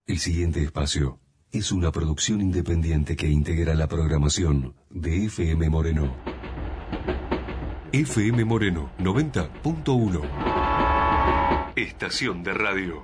El siguiente espacio es una producción independiente que integra la programación de FM Moreno. FM Moreno 90.1. Estación de radio.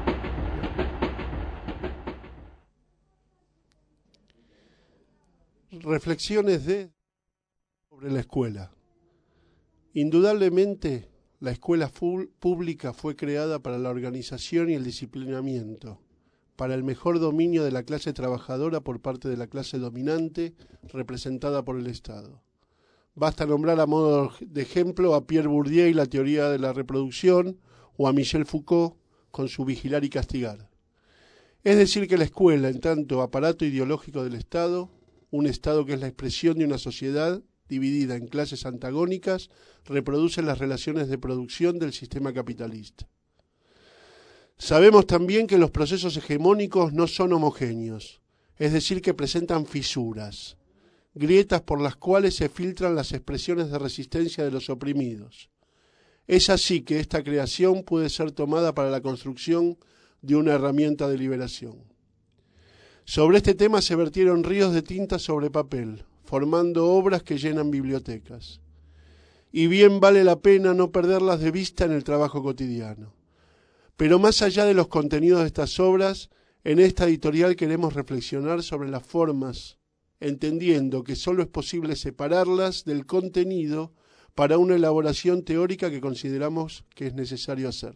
Reflexiones sobre la escuela. Indudablemente, la escuela pública fue creada para la organización y el disciplinamiento, para el mejor dominio de la clase trabajadora por parte de la clase dominante, representada por el Estado. Basta nombrar a modo de ejemplo a Pierre Bourdieu y la teoría de la reproducción, o a Michel Foucault con su vigilar y castigar. Es decir, que la escuela, en tanto aparato ideológico del Estado, un Estado que es la expresión de una sociedad dividida en clases antagónicas, reproduce las relaciones de producción del sistema capitalista. Sabemos también que los procesos hegemónicos no son homogéneos, es decir, que presentan fisuras, grietas por las cuales se filtran las expresiones de resistencia de los oprimidos. Es así que esta creación puede ser tomada para la construcción de una herramienta de liberación. Sobre este tema se vertieron ríos de tinta sobre papel, formando obras que llenan bibliotecas. Y bien vale la pena no perderlas de vista en el trabajo cotidiano. Pero más allá de los contenidos de estas obras, en esta editorial queremos reflexionar sobre las formas, entendiendo que solo es posible separarlas del contenido para una elaboración teórica que consideramos que es necesario hacer.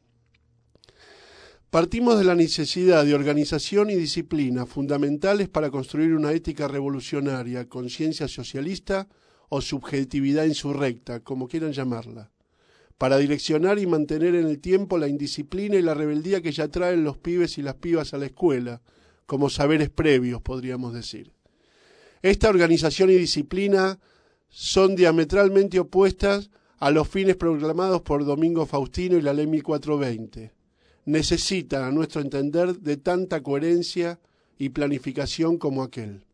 Partimos de la necesidad de organización y disciplina fundamentales para construir una ética revolucionaria, conciencia socialista o subjetividad insurrecta, como quieran llamarla, para direccionar y mantener en el tiempo la indisciplina y la rebeldía que ya traen los pibes y las pibas a la escuela, como saberes previos, podríamos decir. Esta organización y disciplina son diametralmente opuestas a los fines proclamados por Domingo Faustino y la Ley 1420. Necesitan, a nuestro entender, de tanta coherencia y planificación como aquel,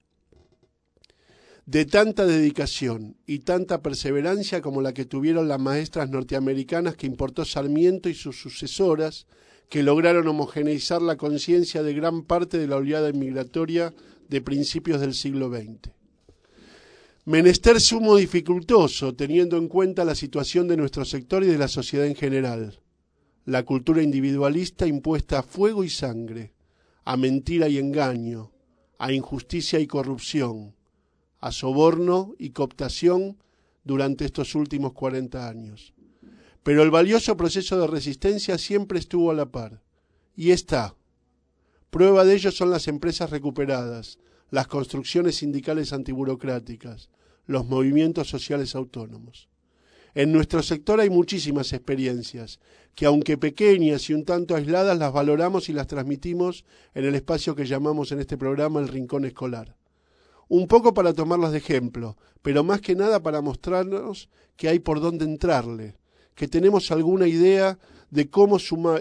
de tanta dedicación y tanta perseverancia como la que tuvieron las maestras norteamericanas que importó Sarmiento y sus sucesoras, que lograron homogeneizar la conciencia de gran parte de la oleada inmigratoria de principios del siglo XX. Menester sumo dificultoso, teniendo en cuenta la situación de nuestro sector y de la sociedad en general. La cultura individualista impuesta a fuego y sangre, a mentira y engaño, a injusticia y corrupción, a soborno y cooptación durante estos últimos 40 años. Pero el valioso proceso de resistencia siempre estuvo a la par, y está. Prueba de ello son las empresas recuperadas, las construcciones sindicales antiburocráticas, los movimientos sociales autónomos. En nuestro sector hay muchísimas experiencias, que aunque pequeñas y un tanto aisladas, las valoramos y las transmitimos en el espacio que llamamos en este programa el Rincón Escolar. Un poco para tomarlas de ejemplo, pero más que nada para mostrarnos que hay por dónde entrarle, que tenemos alguna idea de cómo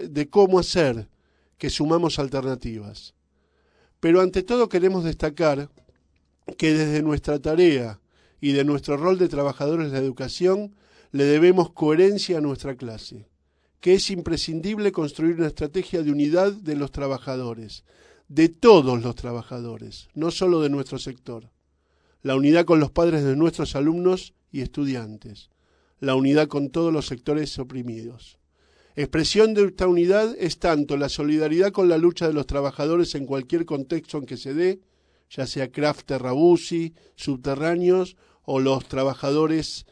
hacer que sumamos alternativas. Pero ante todo queremos destacar que desde nuestra tarea y de nuestro rol de trabajadores de la educación, le debemos coherencia a nuestra clase, que es imprescindible construir una estrategia de unidad de los trabajadores, de todos los trabajadores, no solo de nuestro sector. La unidad con los padres de nuestros alumnos y estudiantes, la unidad con todos los sectores oprimidos. Expresión de esta unidad es tanto la solidaridad con la lucha de los trabajadores en cualquier contexto en que se dé, ya sea Kraft, Terrabusi, subterráneos o los trabajadores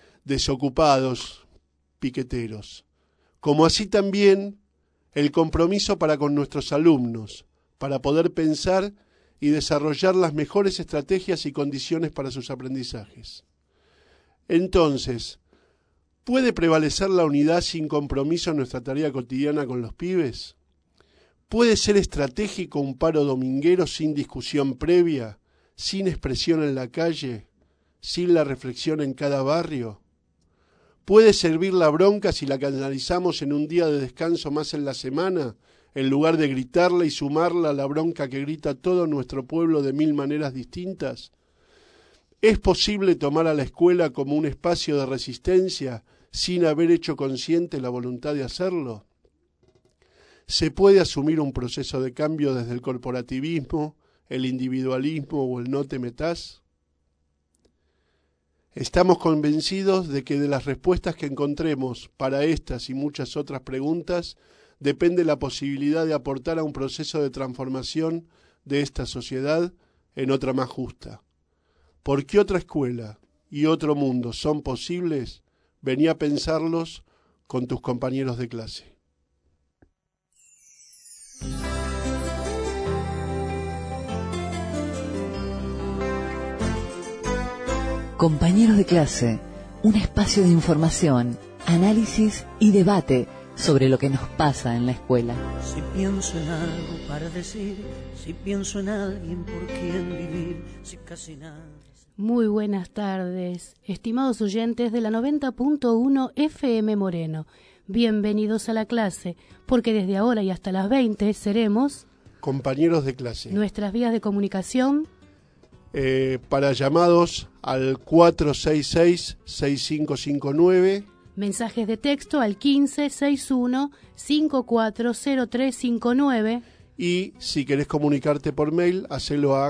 desocupados, piqueteros, como así también el compromiso para con nuestros alumnos, para poder pensar y desarrollar las mejores estrategias y condiciones para sus aprendizajes. Entonces, ¿puede prevalecer la unidad sin compromiso en nuestra tarea cotidiana con los pibes? ¿Puede ser estratégico un paro dominguero sin discusión previa, sin expresión en la calle, sin la reflexión en cada barrio? ¿Puede servir la bronca si la canalizamos en un día de descanso más en la semana, en lugar de gritarla y sumarla a la bronca que grita todo nuestro pueblo de 1000 maneras distintas? ¿Es posible tomar a la escuela como un espacio de resistencia sin haber hecho consciente la voluntad de hacerlo? ¿Se puede asumir un proceso de cambio desde el corporativismo, el individualismo o el no te metás? Estamos convencidos de que de las respuestas que encontremos para estas y muchas otras preguntas depende la posibilidad de aportar a un proceso de transformación de esta sociedad en otra más justa. ¿Por qué otra escuela y otro mundo son posibles? Vení a pensarlos con tus compañeros de clase. Compañeros de clase, un espacio de información, análisis y debate sobre lo que nos pasa en la escuela. Si pienso en algo para decir, si pienso en alguien por quien vivir, si casi nada. Muy buenas tardes, estimados oyentes de la 90.1 FM Moreno. Bienvenidos a la clase, porque desde ahora y hasta las 20 seremos compañeros de clase. Nuestras vías de comunicación para llamados al 466-6559. Mensajes de texto al 1561-540359. Y si querés comunicarte por mail, hacelo a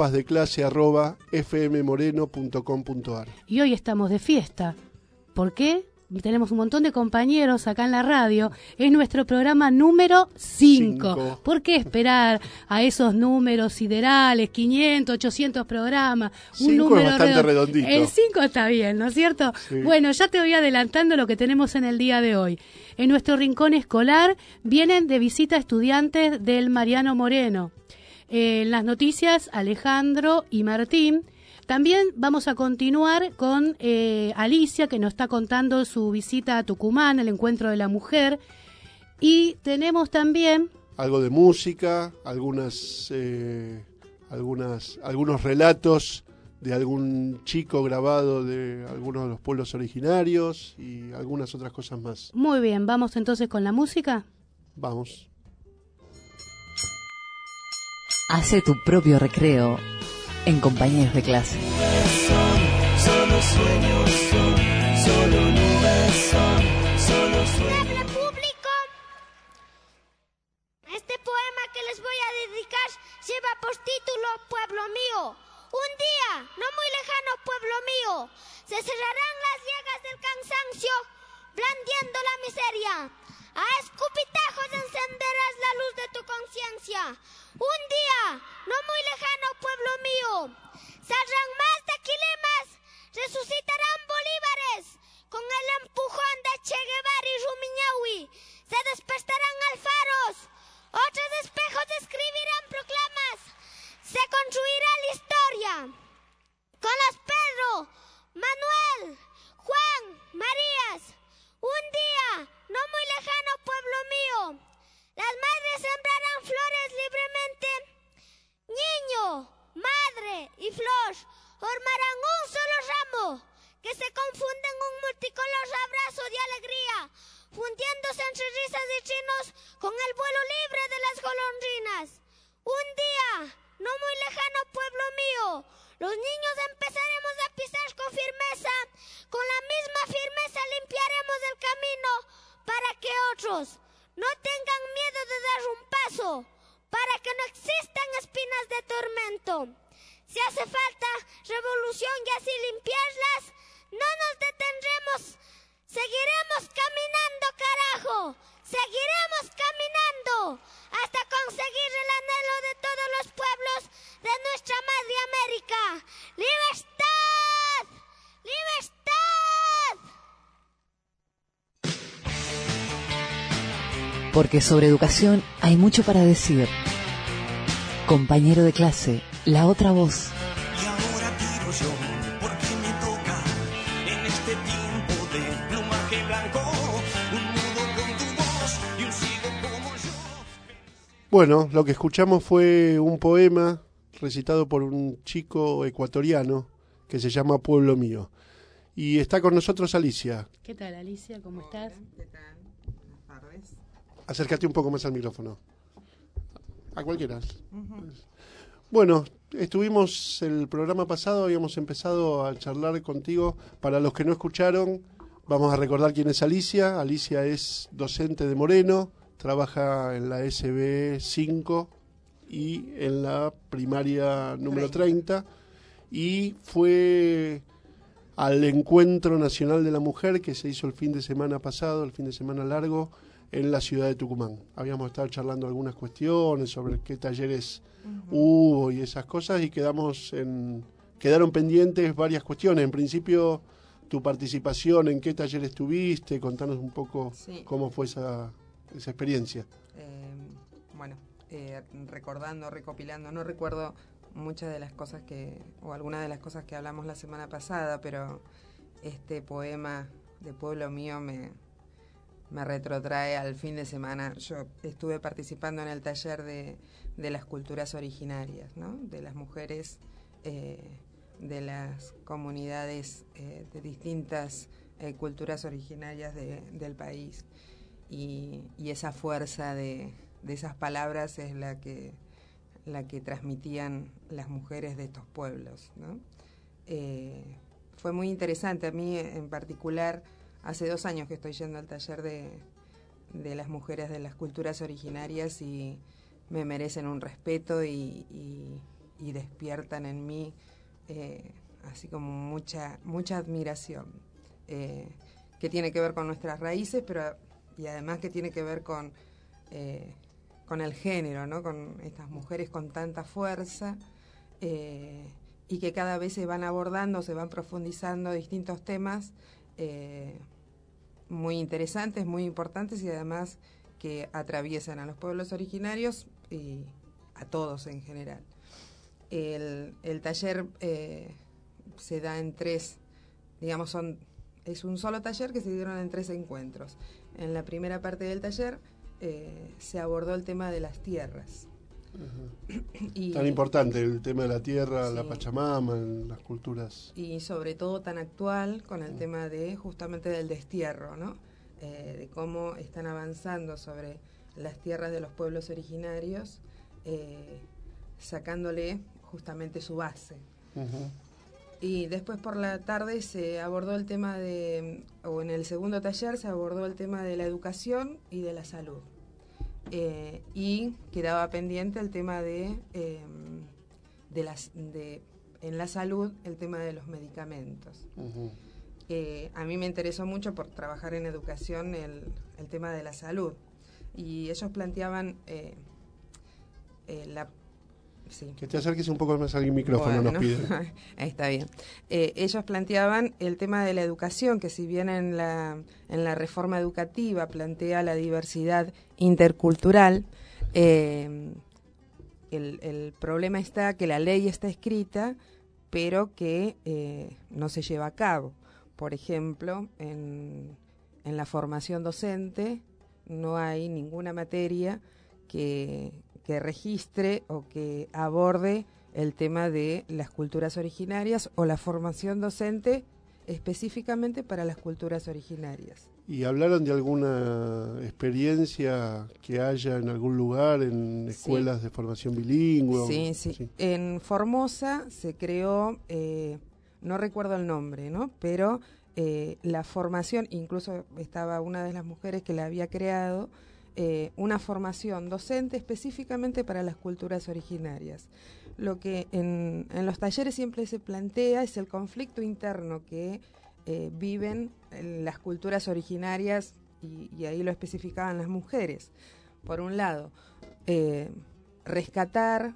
cumpasdeclase@fmmoreno.com.ar. Y hoy estamos de fiesta. ¿Por qué? Tenemos un montón de compañeros acá en la radio. Es nuestro programa número 5. ¿Por qué esperar a esos números siderales, 500, 800 programas? Un número es bastante redondito. El 5 está bien, ¿no es cierto? Sí. Bueno, ya te voy adelantando lo que tenemos en el día de hoy. En nuestro rincón escolar vienen de visita estudiantes del Mariano Moreno. En las noticias, Alejandro y Martín. También vamos a continuar con Alicia, que nos está contando su visita a Tucumán, el encuentro de la mujer. Y tenemos también algo de música, algunos relatos de algún chico grabado de algunos de los pueblos originarios y algunas otras cosas más. Muy bien, ¿vamos entonces con la música? Vamos. Hace tu propio recreo en compañeros de clase. Solo sueños son, solo nubes son, solo sueños. Público, este poema que les voy a dedicar lleva por título Pueblo mío. Un día, no muy lejano, pueblo mío, se cerrarán las llagas del cansancio, blandiendo la miseria. A escupitajos encenderás la luz de tu conciencia. Un día, no muy lejano, pueblo mío, saldrán más tequilemas, resucitarán bolívares, con el empujón de Che Guevara y Rumiñahui, se despertarán alfaros, otros espejos escribirán proclamas, se construirá la historia. Con los Pedro, Manuel, Juan, Marías, un día, no muy lejano, pueblo mío, las madres sembrarán flores libremente. Niño, madre y flor formarán un solo ramo que se confunde en un multicolor abrazo de alegría, fundiéndose entre risas y trinos con el vuelo libre de las golondrinas. Un día, no muy lejano, pueblo mío, los niños empezaremos a pisar con firmeza, con la misma firmeza limpiaremos el camino para que otros no tengan miedo de dar un paso, para que no existan espinas de tormento. Si hace falta revolución y así limpiarlas, no nos detendremos, seguiremos caminando, carajo, seguiremos caminando hasta conseguir el anhelo de todos los pueblos de nuestra madre América. ¡Libertad! ¡Libertad! Porque sobre educación hay mucho para decir. Compañero de clase, la otra voz. Y ahora tiro yo, porque me toca en este tiempo de plumaje blanco, un nudo con tu voz y un ciego como yo. Bueno, lo que escuchamos fue un poema recitado por un chico ecuatoriano que se llama Pueblo mío. Y está con nosotros Alicia. ¿Qué tal, Alicia? ¿Cómo estás? ¿Qué tal? Buenas tardes. Acércate un poco más al micrófono. A cualquiera. Bueno, estuvimos el programa pasado, habíamos empezado a charlar contigo. Para los que no escucharon, vamos a recordar quién es Alicia. Alicia es docente de Moreno, trabaja en la SB 5 y en la primaria número 30 y fue al Encuentro Nacional de la Mujer que se hizo el fin de semana pasado, el fin de semana largo, en la ciudad de Tucumán. Habíamos estado charlando algunas cuestiones sobre qué talleres hubo y esas cosas y quedaron pendientes varias cuestiones. En principio, tu participación, en qué taller estuviste, contanos un poco cómo fue esa experiencia. Recopilando, no recuerdo muchas de las cosas o algunas de las cosas que hablamos la semana pasada, pero este poema de Pueblo Mío me retrotrae al fin de semana. Yo estuve participando en el taller de las culturas originarias, ¿no? De las mujeres de las comunidades de distintas culturas originarias del país. Y esa fuerza de esas palabras es la que transmitían las mujeres de estos pueblos, ¿no? Fue muy interesante. A mí en particular, hace 2 años que estoy yendo al taller de las mujeres de las culturas originarias y me merecen un respeto y despiertan en mí así como mucha admiración, que tiene que ver con nuestras raíces, y además que tiene que ver con el género, ¿no? Con estas mujeres con tanta fuerza y que cada vez se van abordando, se van profundizando distintos temas muy interesantes, muy importantes y además que atraviesan a los pueblos originarios y a todos en general. El taller se da en 3, digamos, es un solo taller que se dieron en 3 encuentros. En la primera parte del taller se abordó el tema de las tierras. Tan importante el tema de la tierra, la Pachamama, en las culturas. Y sobre todo tan actual con el tema justamente del destierro, ¿no? De cómo están avanzando sobre las tierras de los pueblos originarios, sacándole justamente su base. Y después por la tarde se abordó el tema o en el segundo taller se abordó el tema de la educación y de la salud. Y quedaba pendiente el tema en la salud, el tema de los medicamentos. A mí me interesó mucho por trabajar en educación el tema de la salud. Y ellos planteaban Que te acerques un poco más al micrófono, nos piden. Está bien. Ellos planteaban el tema de la educación, que si bien en la reforma educativa plantea la diversidad intercultural, el problema está que la ley está escrita, pero que no se lleva a cabo. Por ejemplo, en la formación docente no hay ninguna materia que registre o que aborde el tema de las culturas originarias o la formación docente específicamente para las culturas originarias. ¿Y hablaron de alguna experiencia que haya en algún lugar, en escuelas de formación bilingüe? Sí. En Formosa se creó, no recuerdo el nombre, ¿no? Pero la formación, incluso estaba una de las mujeres que la había creado, una formación docente específicamente para las culturas originarias. Lo que en los talleres siempre se plantea es el conflicto interno que viven las culturas originarias y ahí lo especificaban las mujeres. Por un lado, rescatar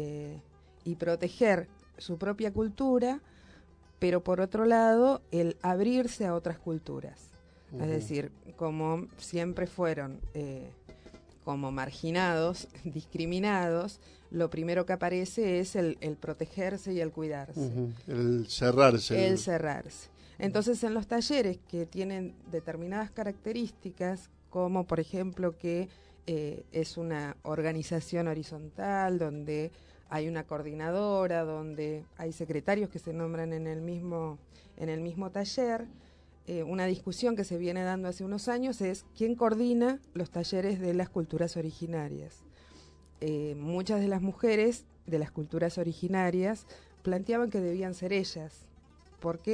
y proteger su propia cultura, pero por otro lado, el abrirse a otras culturas. Es decir, como siempre fueron como marginados, discriminados, lo primero que aparece es el protegerse y el cuidarse. El cerrarse. El cerrarse. Entonces, en los talleres que tienen determinadas características, como por ejemplo que es una organización horizontal, donde hay una coordinadora, donde hay secretarios que se nombran en el mismo taller. Una discusión que se viene dando hace unos años es quién coordina los talleres de las culturas originarias. Muchas de las mujeres de las culturas originarias planteaban que debían ser ellas, porque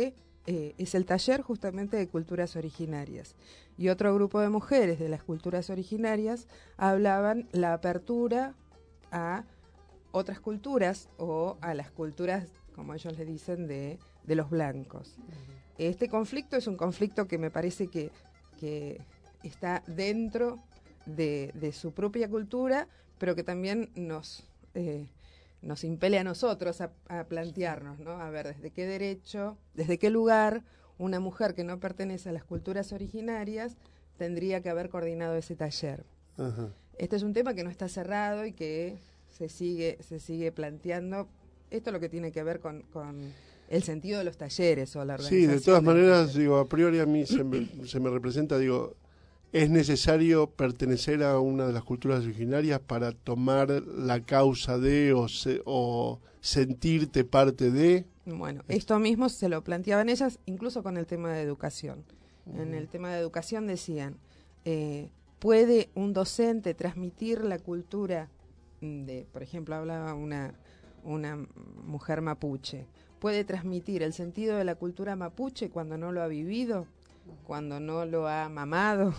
es el taller justamente de culturas originarias. Y otro grupo de mujeres de las culturas originarias hablaban la apertura a otras culturas o a las culturas, como ellos le dicen, de los blancos. Este conflicto es un conflicto que me parece que está dentro de su propia cultura, pero que también nos impele a nosotros a plantearnos, ¿no? A ver, ¿desde qué derecho, desde qué lugar una mujer que no pertenece a las culturas originarias tendría que haber coordinado ese taller? Ajá. Este es un tema que no está cerrado y que se sigue planteando. Esto es lo que tiene que ver con el sentido de los talleres o la organización. Sí, de todas maneras, digo, a priori a mí se me representa, digo, ¿es necesario pertenecer a una de las culturas originarias para tomar la causa de o sentirte parte de? Bueno, esto mismo se lo planteaban ellas, incluso con el tema de educación. En el tema de educación decían, ¿puede un docente transmitir la cultura de, por ejemplo, hablaba una mujer mapuche, ¿puede transmitir el sentido de la cultura mapuche cuando no lo ha vivido? Cuando no lo ha mamado?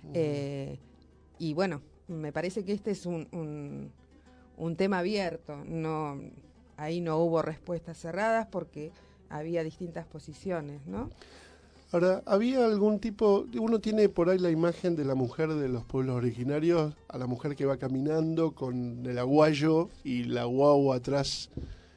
Y bueno, me parece que este es un tema abierto. Ahí no hubo respuestas cerradas porque había distintas posiciones, ¿no? Ahora, ¿había algún tipo, uno tiene por ahí la imagen de la mujer de los pueblos originarios, a la mujer que va caminando con el aguayo y la guagua atrás,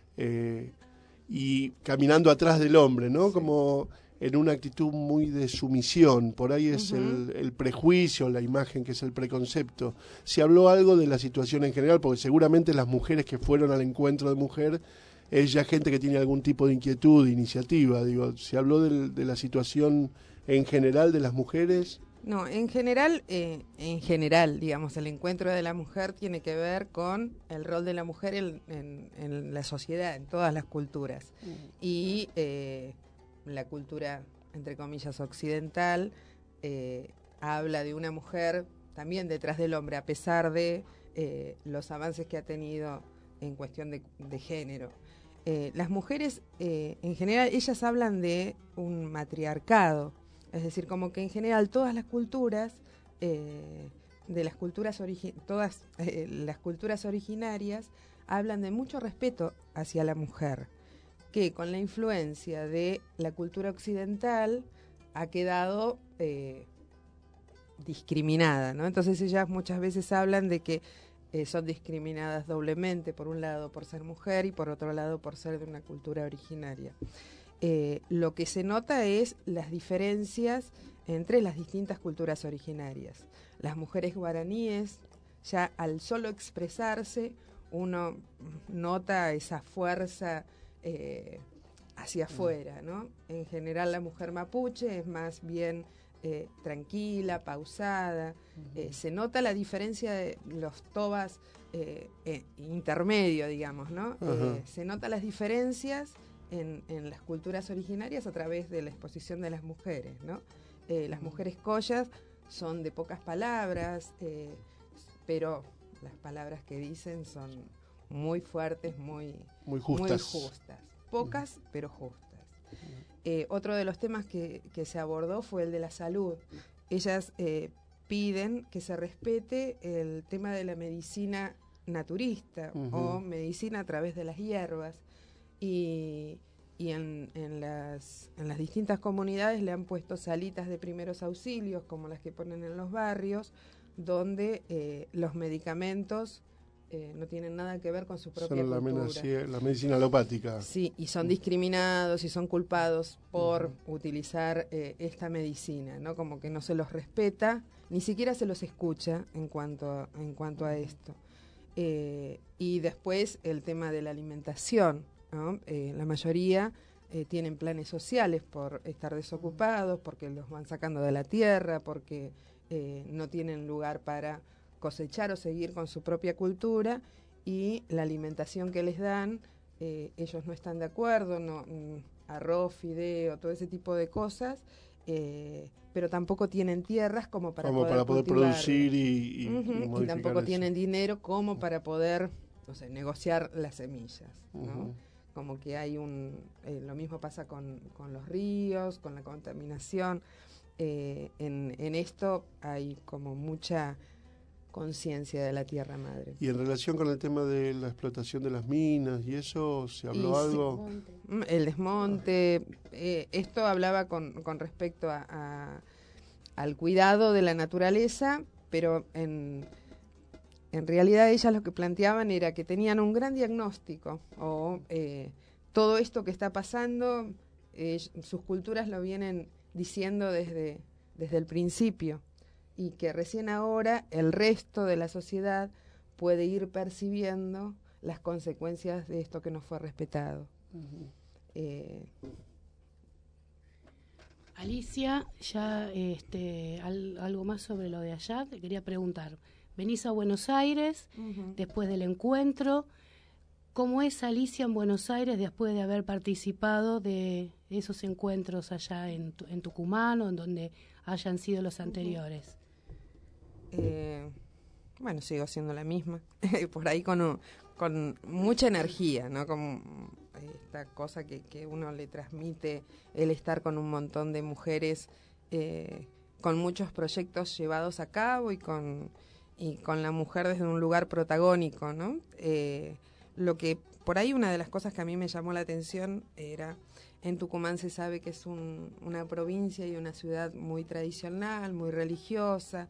y caminando atrás del hombre, ¿no? Sí. Como en una actitud muy de sumisión, por ahí es el prejuicio, la imagen que es el preconcepto. ¿Se habló algo de la situación en general? Porque seguramente las mujeres que fueron al encuentro de mujer es ya gente que tiene algún tipo de inquietud, de iniciativa. Digo, ¿se habló de la situación en general de las mujeres? No, en general, digamos, el encuentro de la mujer tiene que ver con el rol de la mujer en la sociedad, en todas las culturas. Y la cultura, entre comillas, occidental, habla de una mujer también detrás del hombre, a pesar de los avances que ha tenido en cuestión de género. Las mujeres, en general, ellas hablan de un matriarcado, es decir, como que en general todas las culturas, las culturas originarias, hablan de mucho respeto hacia la mujer, que con la influencia de la cultura occidental ha quedado discriminada, ¿no? Entonces ellas muchas veces hablan de que son discriminadas doblemente, por un lado por ser mujer y por otro lado por ser de una cultura originaria. Lo que se nota es las diferencias entre las distintas culturas originarias. Las mujeres guaraníes, ya al solo expresarse, uno nota esa fuerza hacia afuera, ¿no? En general la mujer mapuche es más bien tranquila, pausada. Se nota la diferencia de los tobas intermedio, digamos, ¿no? Se nota las diferencias en las culturas originarias a través de la exposición de las mujeres, ¿no? Las mujeres collas son de pocas palabras, pero las palabras que dicen son muy fuertes, muy justas. Pocas, pero justas. Otro de los temas que se abordó fue el de la salud. Ellas piden que se respete el tema de la medicina naturista o medicina a través de las hierbas. Y en las distintas comunidades le han puesto salitas de primeros auxilios, como las que ponen en los barrios, donde los medicamentos no tienen nada que ver con su propia cultura. La medicina alopática. Sí, y son discriminados y son culpados por utilizar esta medicina, ¿no? Como que no se los respeta, ni siquiera se los escucha en cuanto a esto. Y después el tema de la alimentación, ¿no? La mayoría tienen planes sociales por estar desocupados, porque los van sacando de la tierra, porque no tienen lugar para cosechar o seguir con su propia cultura, y la alimentación que les dan, ellos no están de acuerdo, arroz, fideo, todo ese tipo de cosas, pero tampoco tienen tierras como para poder producir y y tampoco tienen dinero como para poder, no sé, negociar las semillas, ¿no? como que hay lo mismo pasa con los ríos, con la contaminación. En esto hay como mucha conciencia de la tierra madre. Y en relación con el tema de la explotación de las minas y eso, ¿se habló algo? El desmonte, esto hablaba con respecto al cuidado de la naturaleza, pero en realidad ellas lo que planteaban era que tenían un gran diagnóstico, o todo esto que está pasando, sus culturas lo vienen diciendo desde el principio, y que recién ahora el resto de la sociedad puede ir percibiendo las consecuencias de esto que no fue respetado. Alicia, ya algo más sobre lo de allá, te quería preguntar. Venís a Buenos Aires después del encuentro. ¿Cómo es Alicia en Buenos Aires después de haber participado de esos encuentros allá en Tucumán o en donde hayan sido los anteriores? Bueno, sigo siendo la misma, por ahí con mucha energía, ¿no? Como esta cosa que uno le transmite, el estar con un montón de mujeres, con muchos proyectos llevados a cabo y con la mujer desde un lugar protagónico, ¿no? Lo que por ahí una de las cosas que a mí me llamó la atención era, en Tucumán se sabe que es una provincia y una ciudad muy tradicional, muy religiosa.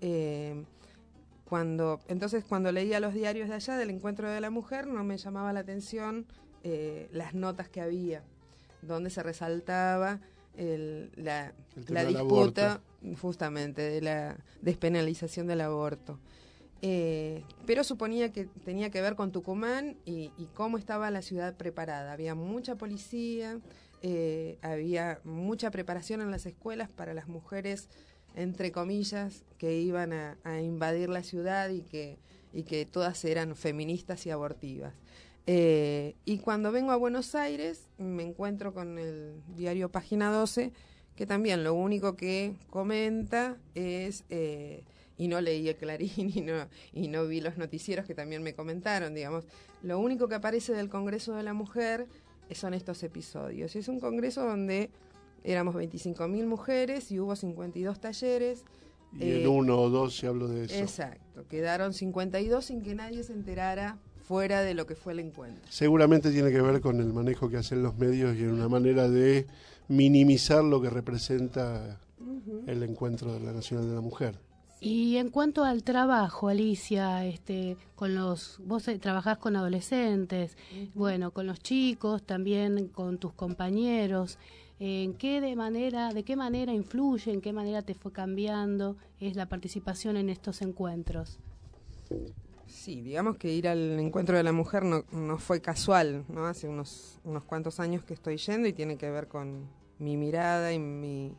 Entonces cuando leía los diarios de allá del encuentro de la mujer, no me llamaba la atención las notas que había, donde se resaltaba la disputa justamente de la despenalización del aborto. Pero suponía que tenía que ver con Tucumán y cómo estaba la ciudad preparada. Había mucha policía, había mucha preparación en las escuelas para las mujeres, entre comillas, que iban a invadir la ciudad y que todas eran feministas y abortivas. Y cuando vengo a Buenos Aires me encuentro con el diario Página 12, que también lo único que comenta es, y no leí el Clarín y no vi los noticieros que también me comentaron, digamos, lo único que aparece del Congreso de la Mujer son estos episodios. Y es un congreso donde éramos 25.000 mujeres y hubo 52 talleres. Y en uno o dos se habló de eso. Exacto, quedaron 52 sin que nadie se enterara fuera de lo que fue el encuentro. Seguramente tiene que ver con el manejo que hacen los medios y en una manera de minimizar lo que representa el encuentro de la Nacional de la Mujer. Y en cuanto al trabajo, Alicia, vos trabajás con adolescentes, bueno, con los chicos, también con tus compañeros. ¿De qué manera influye, en qué manera te fue cambiando la participación en estos encuentros? Sí, digamos que ir al encuentro de la mujer no fue casual, ¿no? Hace unos cuantos años que estoy yendo y tiene que ver con mi mirada y mi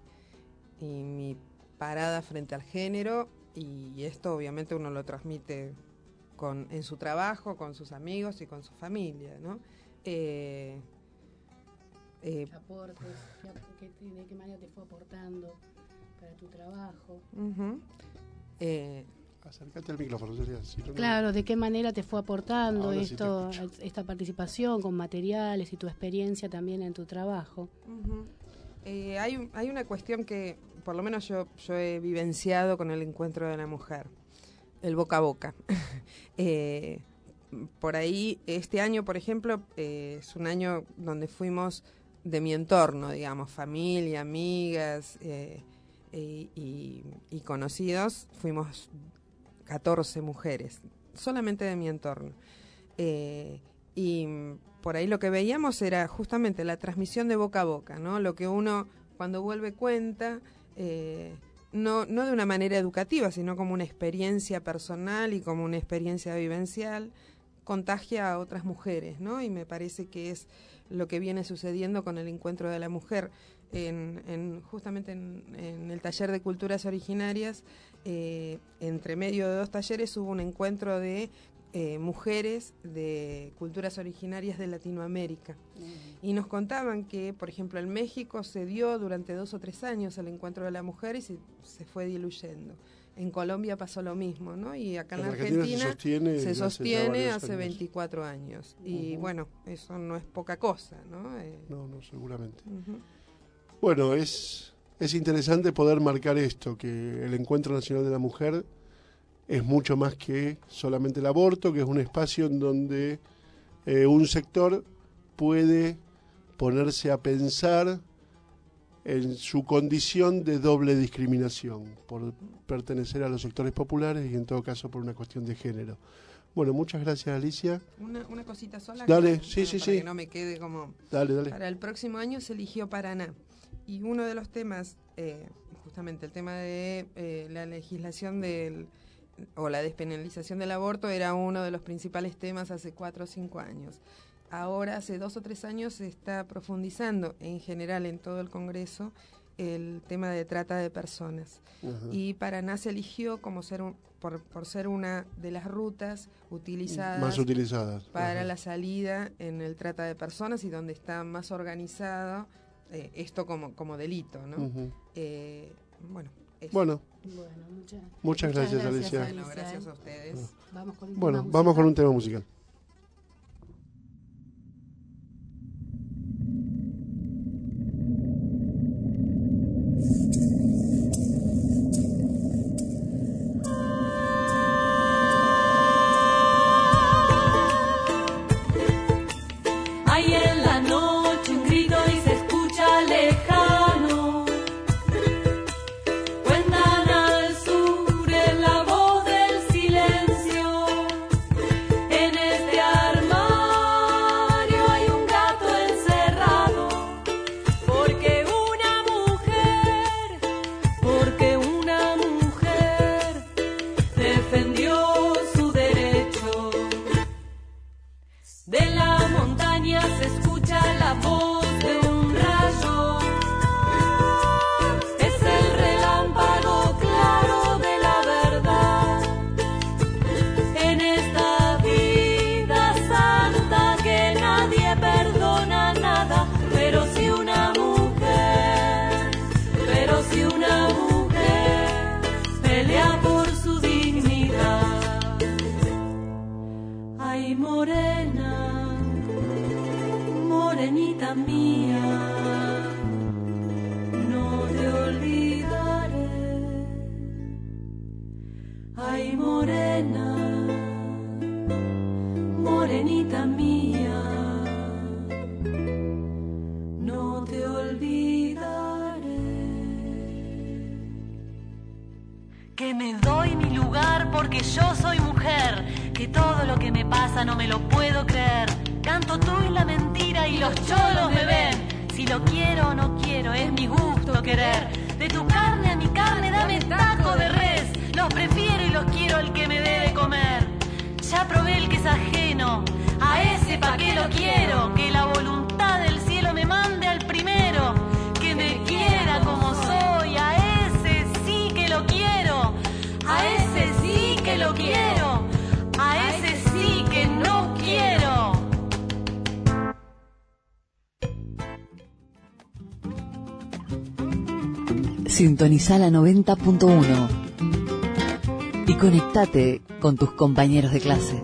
parada frente al género, y esto obviamente uno lo transmite en su trabajo, con sus amigos y con su familia, ¿no? Aportes, ¿de qué manera te fue aportando para tu trabajo? Acércate al micrófono, Celia. Claro, ¿de qué manera te fue aportando esta participación con materiales y tu experiencia también en tu trabajo? Hay una cuestión que por lo menos yo he vivenciado con el encuentro de la mujer, el boca a boca. Por ahí, este año, por ejemplo, es un año donde fuimos de mi entorno, digamos, familia, amigas y conocidos, fuimos 14 mujeres, solamente de mi entorno. Y por ahí lo que veíamos era justamente la transmisión de boca a boca, ¿no? Lo que uno cuando vuelve cuenta, no de una manera educativa, sino como una experiencia personal y como una experiencia vivencial, contagia a otras mujeres, ¿no? Y me parece que es lo que viene sucediendo con el encuentro de la mujer. Justamente en el taller de culturas originarias, entre medio de dos talleres hubo un encuentro de mujeres de culturas originarias de Latinoamérica. Y nos contaban que, por ejemplo, en México se dio durante 2 o 3 años el encuentro de la mujer y se fue diluyendo. En Colombia pasó lo mismo, ¿no? Y acá en la Argentina se sostiene hace 24 años. Y bueno, eso no es poca cosa, ¿no? No, seguramente. Bueno, es interesante poder marcar esto, que el Encuentro Nacional de la Mujer es mucho más que solamente el aborto, que es un espacio en donde un sector puede ponerse a pensar en su condición de doble discriminación, por pertenecer a los sectores populares y en todo caso por una cuestión de género. Bueno, muchas gracias, Alicia. Una cosita sola. Dale, para sí. que no me quede como... Dale. Para el próximo año se eligió Paraná. Y uno de los temas, justamente el tema de la legislación o la despenalización del aborto, era uno de los principales temas hace 4 o 5 años. Ahora, hace 2 o 3 años, se está profundizando en general en todo el Congreso el tema de trata de personas. Y Paraná se eligió como por ser una de las rutas más utilizadas para la salida en el trata de personas y donde está más organizado esto como delito, ¿no? Bueno, muchas gracias, Alicia. Bueno, gracias a ustedes. Vamos con un tema musical. Hay en la noche un grito y se escucha lejano. Cuentan al sur en la voz del silencio. En este armario hay un gato encerrado. Porque una mujer defendió su derecho. De la montaña se escucha la voz de un rayo. Es el relámpago claro de la verdad. En esta vida santa que nadie perdona nada. Pero si una mujer pelea por su dignidad. Ay, morena, morenita mía, no te olvidaré. Ay, morena, morenita mía, no te olvidaré. Que me doy mi lugar porque yo soy mujer, que todo lo que me pasa no me lo puedo creer. Canto tú y la mentira y los cholos me ven. Si lo quiero o no quiero, es mi gusto querer. De tu carne a mi carne, dame taco de res. Los prefiero y los quiero el que me dé de comer. Ya probé el que es ajeno, a ese pa' qué lo quiero. Que la voluntad del cielo me mande al primero. Que me quiera como soy, a ese sí que lo quiero. A ese sí que lo quiero. A ese sí que no quiero. Sintoniza la 90.1 y conectate con tus compañeros de clase.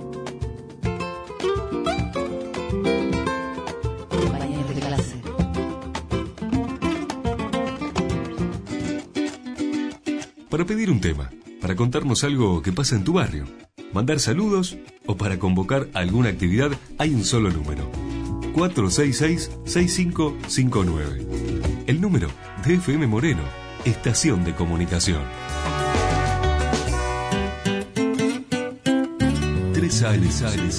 Compañeros de clase. Para pedir un tema, para contarnos algo que pasa en tu barrio, mandar saludos o para convocar alguna actividad, hay un solo número: 466-6559. El número de FM Moreno, Estación de Comunicación. 3 años.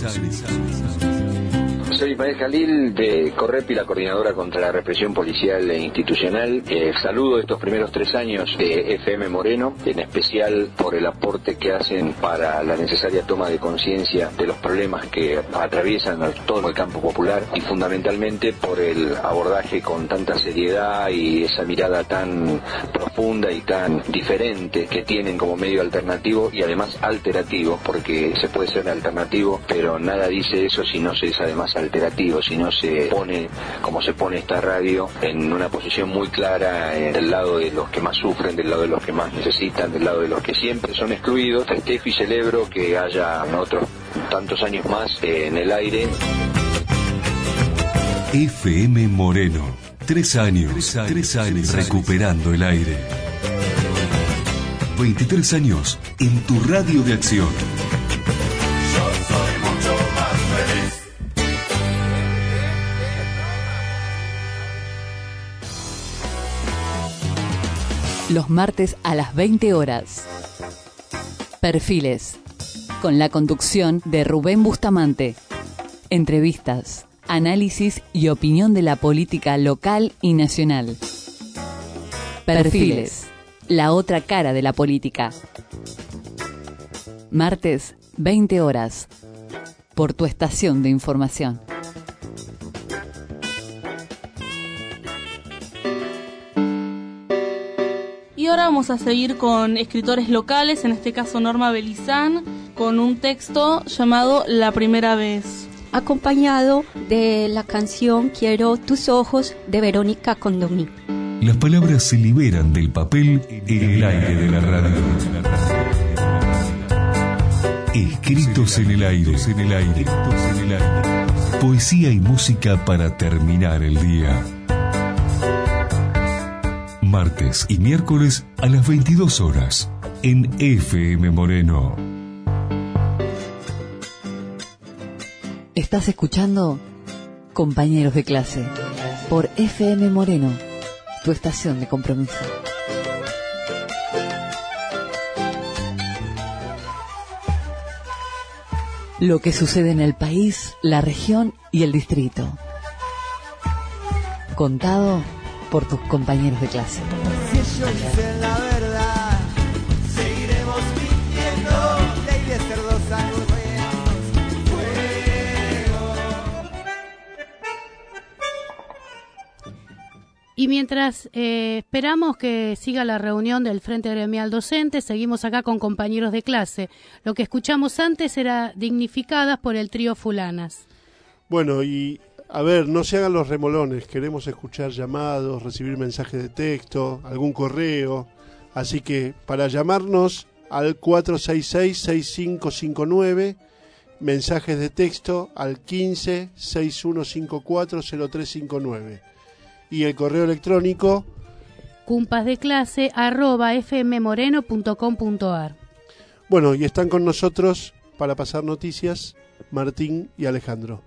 Soy Ismael Jalil de Correpi, la coordinadora contra la represión policial e institucional. Saludo estos primeros 3 años de FM Moreno, en especial por el aporte que hacen para la necesaria toma de conciencia de los problemas que atraviesan todo el campo popular y fundamentalmente por el abordaje con tanta seriedad y esa mirada tan profunda y tan diferente que tienen como medio alternativo y además alterativo, porque se puede ser alternativo, pero nada dice eso si no se es además alterativo, sino se pone, como se pone esta radio, en una posición muy clara del lado de los que más sufren, del lado de los que más necesitan, del lado de los que siempre son excluidos. Festejo y celebro que haya otros tantos años más en el aire. FM Moreno, 3 años recuperando el aire. 23 años en tu radio de acción. Yo soy mucho más feliz. Los martes a las 20 horas. Perfiles. Con la conducción de Rubén Bustamante. Entrevistas, análisis y opinión de la política local y nacional. Perfiles. La otra cara de la política. Martes, 20 horas. Por tu estación de información. Y ahora vamos a seguir con escritores locales, en este caso Norma Belizán, con un texto llamado La Primera Vez. Acompañado de la canción Quiero tus ojos de Verónica Condomí. Las palabras se liberan del papel en el aire de la radio. Escritos en el aire. Poesía y música para terminar el día. Martes y miércoles a las 22 horas en FM Moreno. Estás escuchando Compañeros de Clase por FM Moreno, tu estación de compromiso. Lo que sucede en el país, la región y el distrito. Contado por tus compañeros de clase. Si ellos dicen la verdad, seguiremos mintiendo. Ley de cerdos anuncios, fuego. Y mientras esperamos que siga la reunión del Frente Gremial Docente, seguimos acá con compañeros de clase. Lo que escuchamos antes era Dignificadas por el trío Fulanas. Bueno, y a ver, no se hagan los remolones, queremos escuchar llamados, recibir mensajes de texto, algún correo, así que para llamarnos al 466-6559, mensajes de texto al 15-6154-0359 y el correo electrónico cumpasdeclase@fmmoreno.com.ar. Bueno, y están con nosotros para pasar noticias Martín y Alejandro.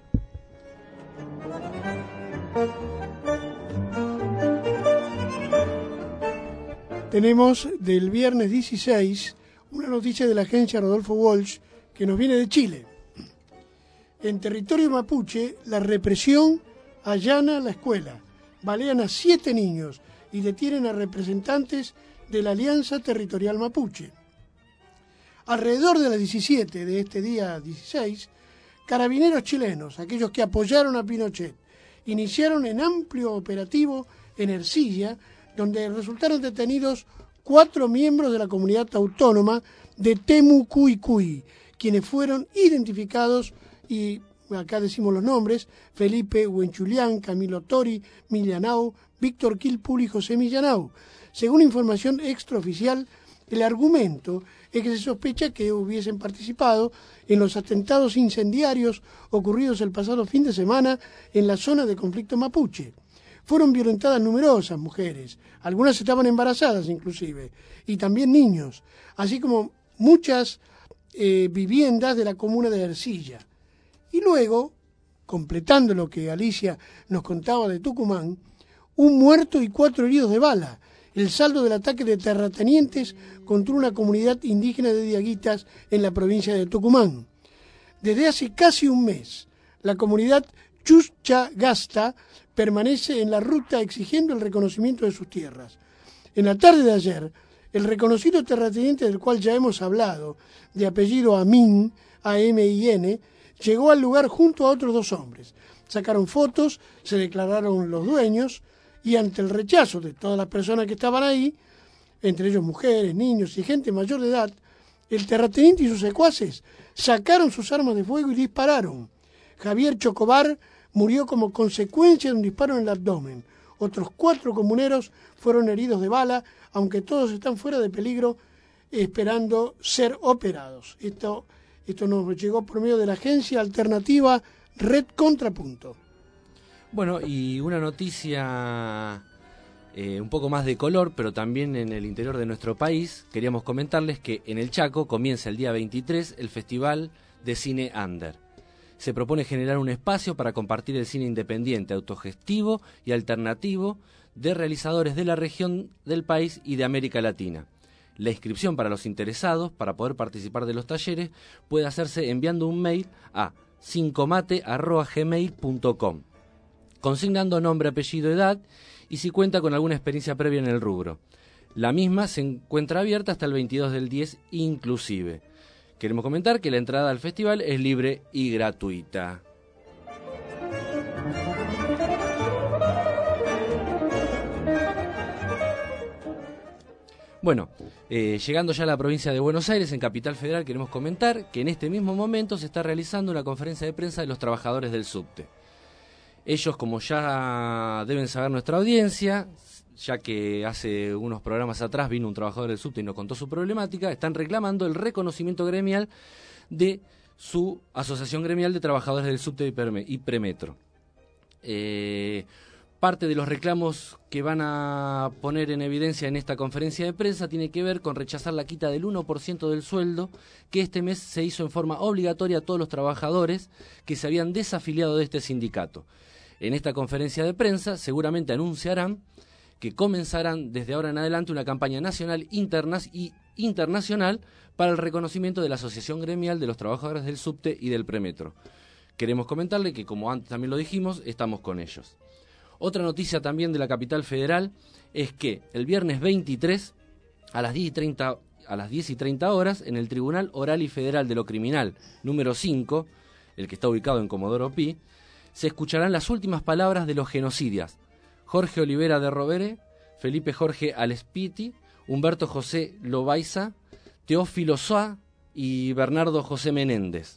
Tenemos del viernes 16 una noticia de la agencia Rodolfo Walsh que nos viene de Chile. En territorio mapuche, la represión allana la escuela, balean a 7 niños y detienen a representantes de la Alianza Territorial Mapuche. Alrededor de las 17 de este día 16, carabineros chilenos, aquellos que apoyaron a Pinochet, iniciaron en amplio operativo en Ercilla, donde resultaron detenidos 4 miembros de la comunidad autónoma de Temucuicui, quienes fueron identificados, y acá decimos los nombres: Felipe Huenchulián, Camilo Tori, Millanau, Víctor Quilpul y José Millanau. Según información extraoficial, el argumento es que se sospecha que hubiesen participado en los atentados incendiarios ocurridos el pasado fin de semana en la zona de conflicto mapuche. Fueron violentadas numerosas mujeres, algunas estaban embarazadas inclusive, y también niños, así como muchas viviendas de la comuna de Ercilla. Y luego, completando lo que Alicia nos contaba de Tucumán, un muerto y 4 heridos de bala, el saldo del ataque de terratenientes contra una comunidad indígena de diaguitas en la provincia de Tucumán. Desde hace casi un mes, la comunidad Chuchagasta permanece en la ruta exigiendo el reconocimiento de sus tierras. En la tarde de ayer, el reconocido terrateniente del cual ya hemos hablado, de apellido Amin, A-M-I-N, llegó al lugar junto a otros 2 hombres. Sacaron fotos, se declararon los dueños, y ante el rechazo de todas las personas que estaban ahí, entre ellos mujeres, niños y gente mayor de edad, el terrateniente y sus secuaces sacaron sus armas de fuego y dispararon. Javier Chocobar murió como consecuencia de un disparo en el abdomen. Otros 4 comuneros fueron heridos de bala, aunque todos están fuera de peligro esperando ser operados. Esto nos llegó por medio de la agencia alternativa Red Contrapunto. Bueno, y una noticia un poco más de color, pero también en el interior de nuestro país. Queríamos comentarles que en el Chaco comienza el día 23 el Festival de Cine Under. Se propone generar un espacio para compartir el cine independiente, autogestivo y alternativo de realizadores de la región del país y de América Latina. La inscripción para los interesados para poder participar de los talleres puede hacerse enviando un mail a 5mate@gmail.com, consignando nombre, apellido, edad y si cuenta con alguna experiencia previa en el rubro. La misma se encuentra abierta hasta el 22 del 10 inclusive. Queremos comentar que la entrada al festival es libre y gratuita. Bueno, llegando ya a la provincia de Buenos Aires, en Capital Federal, queremos comentar que en este mismo momento se está realizando una conferencia de prensa de los trabajadores del subte. Ellos, como ya deben saber nuestra audiencia, ya que hace unos programas atrás vino un trabajador del subte y nos contó su problemática, están reclamando el reconocimiento gremial de su Asociación Gremial de Trabajadores del Subte y Premetro. Parte de los reclamos que van a poner en evidencia en esta conferencia de prensa tiene que ver con rechazar la quita del 1% del sueldo que este mes se hizo en forma obligatoria a todos los trabajadores que se habían desafiliado de este sindicato. En esta conferencia de prensa seguramente anunciarán que comenzarán desde ahora en adelante una campaña nacional y internacional para el reconocimiento de la Asociación Gremial de los Trabajadores del Subte y del Premetro. Queremos comentarle que, como antes también lo dijimos, estamos con ellos. Otra noticia también de la Capital Federal es que el viernes 23 a las 10:30 horas en el Tribunal Oral y Federal de lo Criminal número 5, el que está ubicado en Comodoro Pi, se escucharán las últimas palabras de los genocidas Jorge Olivera de Rovere, Felipe Jorge Alespiti, Humberto José Lobaiza, Teófilo Soa y Bernardo José Menéndez.